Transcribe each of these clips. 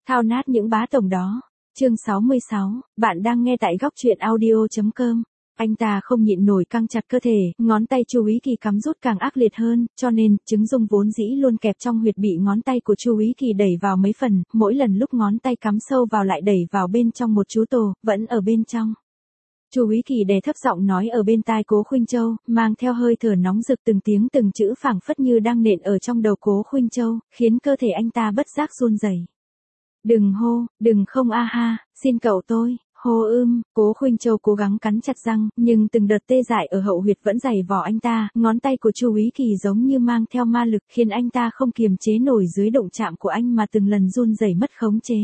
Thao nát những bá tổng đó. Chương 66, bạn đang nghe tại góc truyện audio.com. Anh ta không nhịn nổi căng chặt cơ thể, ngón tay Chu Ý Kỳ cắm rút càng ác liệt hơn, cho nên, trứng dung vốn dĩ luôn kẹp trong huyệt bị ngón tay của Chu Ý Kỳ đẩy vào mấy phần, mỗi lần lúc ngón tay cắm sâu vào lại đẩy vào bên trong một chú tổ, vẫn ở bên trong. Chu Ý Kỳ đè thấp giọng nói ở bên tai Cố Khuynh Châu, mang theo hơi thở nóng rực từng tiếng từng chữ phảng phất như đang nện ở trong đầu Cố Khuynh Châu, khiến cơ thể anh ta bất giác run rẩy. Đừng hô, đừng không a ha, xin cậu tôi, hô Cố Khuynh Châu cố gắng cắn chặt răng, nhưng từng đợt tê dại ở hậu huyệt vẫn dày vò anh ta, ngón tay của Chu Ý Kỳ giống như mang theo ma lực khiến anh ta không kiềm chế nổi dưới động chạm của anh mà từng lần run rẩy mất khống chế.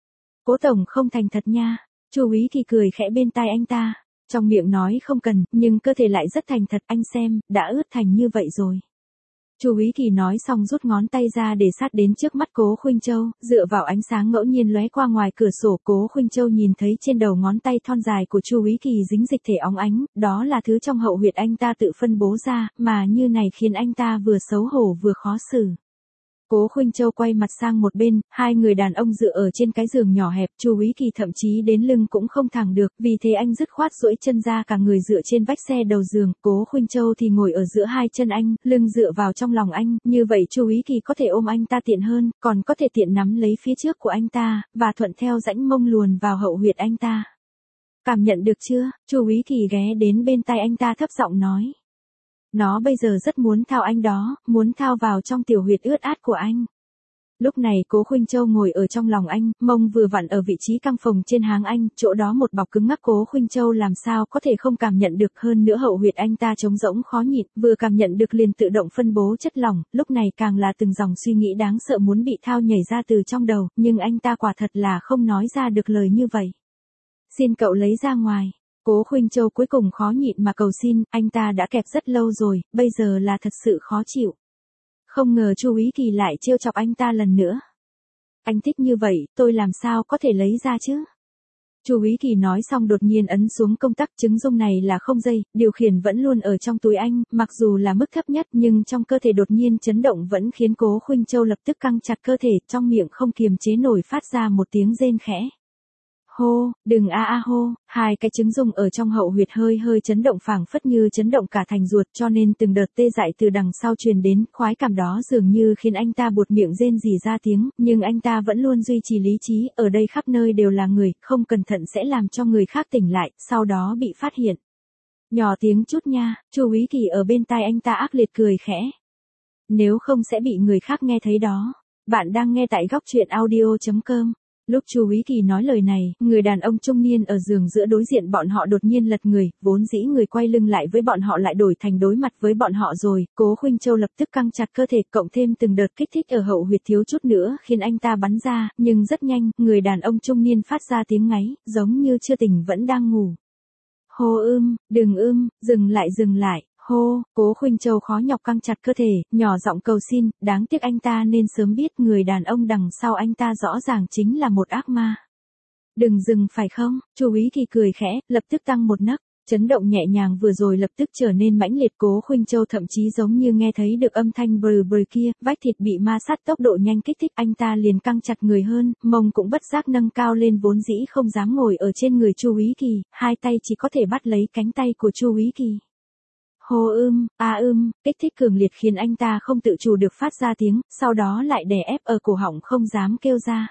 Cố tổng không thành thật nha, Chu Ý Kỳ cười khẽ bên tai anh ta, trong miệng nói không cần, nhưng cơ thể lại rất thành thật, anh xem, đã ướt thành như vậy rồi. Chu Ý Kỳ nói xong rút ngón tay ra để sát đến trước mắt Cố Khuynh Châu, dựa vào ánh sáng ngẫu nhiên lóe qua ngoài cửa sổ, Cố Khuynh Châu nhìn thấy trên đầu ngón tay thon dài của Chu Ý Kỳ dính dịch thể óng ánh, đó là thứ trong hậu huyệt anh ta tự phân bố ra, mà như này khiến anh ta vừa xấu hổ vừa khó xử. Cố Khuynh Châu quay mặt sang một bên, hai người đàn ông dựa ở trên cái giường nhỏ hẹp, Chu Ý Kỳ thậm chí đến lưng cũng không thẳng được, vì thế anh dứt khoát duỗi chân ra cả người dựa trên vách xe đầu giường, Cố Khuynh Châu thì ngồi ở giữa hai chân anh, lưng dựa vào trong lòng anh, như vậy Chu Ý Kỳ có thể ôm anh ta tiện hơn, còn có thể tiện nắm lấy phía trước của anh ta, và thuận theo rãnh mông luồn vào hậu huyệt anh ta. Cảm nhận được chưa? Chu Ý Kỳ ghé đến bên tai anh ta thấp giọng nói. Nó bây giờ rất muốn thao anh đó, muốn thao vào trong tiểu huyệt ướt át của anh. Lúc này Cố Khuynh Châu ngồi ở trong lòng anh, mông vừa vặn ở vị trí căng phồng trên háng anh, chỗ đó một bọc cứng ngắc, Cố Khuynh Châu làm sao có thể không cảm nhận được, hơn nữa hậu huyệt anh ta trống rỗng khó nhịn, vừa cảm nhận được liền tự động phân bố chất lỏng, lúc này càng là từng dòng suy nghĩ đáng sợ muốn bị thao nhảy ra từ trong đầu, nhưng anh ta quả thật là không nói ra được lời như vậy. Xin cậu lấy ra ngoài. Cố Khuynh Châu cuối cùng khó nhịn mà cầu xin, anh ta đã kẹp rất lâu rồi, bây giờ là thật sự khó chịu. Không ngờ Chu Ý Kỳ lại trêu chọc anh ta lần nữa. Anh thích như vậy, tôi làm sao có thể lấy ra chứ? Chu Ý Kỳ nói xong đột nhiên ấn xuống công tắc, trứng dung này là không dây, điều khiển vẫn luôn ở trong túi anh, mặc dù là mức thấp nhất nhưng trong cơ thể đột nhiên chấn động vẫn khiến Cố Khuynh Châu lập tức căng chặt cơ thể, trong miệng không kiềm chế nổi phát ra một tiếng rên khẽ. Hô, đừng a hô, hai cái trứng dung ở trong hậu huyệt hơi hơi chấn động phảng phất như chấn động cả thành ruột, cho nên từng đợt tê dại từ đằng sau truyền đến, khoái cảm đó dường như khiến anh ta buột miệng rên rỉ ra tiếng, nhưng anh ta vẫn luôn duy trì lý trí, ở đây khắp nơi đều là người, không cẩn thận sẽ làm cho người khác tỉnh lại, sau đó bị phát hiện. Nhỏ tiếng chút nha, Chu Ý Kỳ ở bên tai anh ta ác liệt cười khẽ. Nếu không sẽ bị người khác nghe thấy đó. Bạn đang nghe tại góc truyện audio.com. Lúc Chu Ý Kỳ nói lời này, người đàn ông trung niên ở giường giữa đối diện bọn họ đột nhiên lật người, vốn dĩ người quay lưng lại với bọn họ lại đổi thành đối mặt với bọn họ rồi, Cố Khuynh Châu lập tức căng chặt cơ thể, cộng thêm từng đợt kích thích ở hậu huyệt thiếu chút nữa khiến anh ta bắn ra, nhưng rất nhanh, người đàn ông trung niên phát ra tiếng ngáy, giống như chưa tỉnh vẫn đang ngủ. Hô đừng dừng lại. Hô, Cố Khuynh Châu khó nhọc căng chặt cơ thể, nhỏ giọng cầu xin, đáng tiếc anh ta nên sớm biết người đàn ông đằng sau anh ta rõ ràng chính là một ác ma. Đừng dừng phải không? Chu Ý Kỳ cười khẽ, lập tức tăng một nấc, chấn động nhẹ nhàng vừa rồi lập tức trở nên mãnh liệt, Cố Khuynh Châu thậm chí giống như nghe thấy được âm thanh bừ bừ kia, vách thịt bị ma sát tốc độ nhanh kích thích, anh ta liền căng chặt người hơn, mông cũng bất giác nâng cao lên, vốn dĩ không dám ngồi ở trên người Chu Ý Kỳ, hai tay chỉ có thể bắt lấy cánh tay của Chu Ý Kỳ. Hô kích thích cường liệt khiến anh ta không tự chủ được phát ra tiếng, sau đó lại đè ép ở cổ họng không dám kêu ra.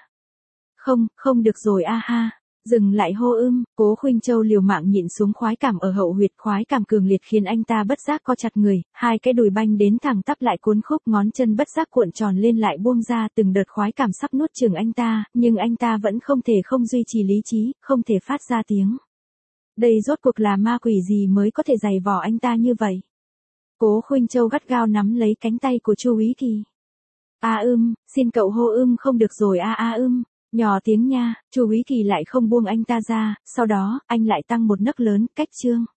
Không được rồi a ha, dừng lại hô Cố Khuynh Châu liều mạng nhịn xuống khoái cảm ở hậu huyệt, khoái cảm cường liệt khiến anh ta bất giác co chặt người, hai cái đùi banh đến thẳng tắp lại cuốn khúc, ngón chân bất giác cuộn tròn lên lại buông ra, từng đợt khoái cảm sắp nuốt chửng anh ta, nhưng anh ta vẫn không thể không duy trì lý trí, không thể phát ra tiếng. Đây rốt cuộc là ma quỷ gì mới có thể giày vò anh ta như vậy? Cố Khuynh Châu gắt gao nắm lấy cánh tay của Chu Ý Kỳ. Xin cậu hô không được rồi nhỏ tiếng nha, Chu Ý Kỳ lại không buông anh ta ra, sau đó, anh lại tăng một nấc lớn, cách chương.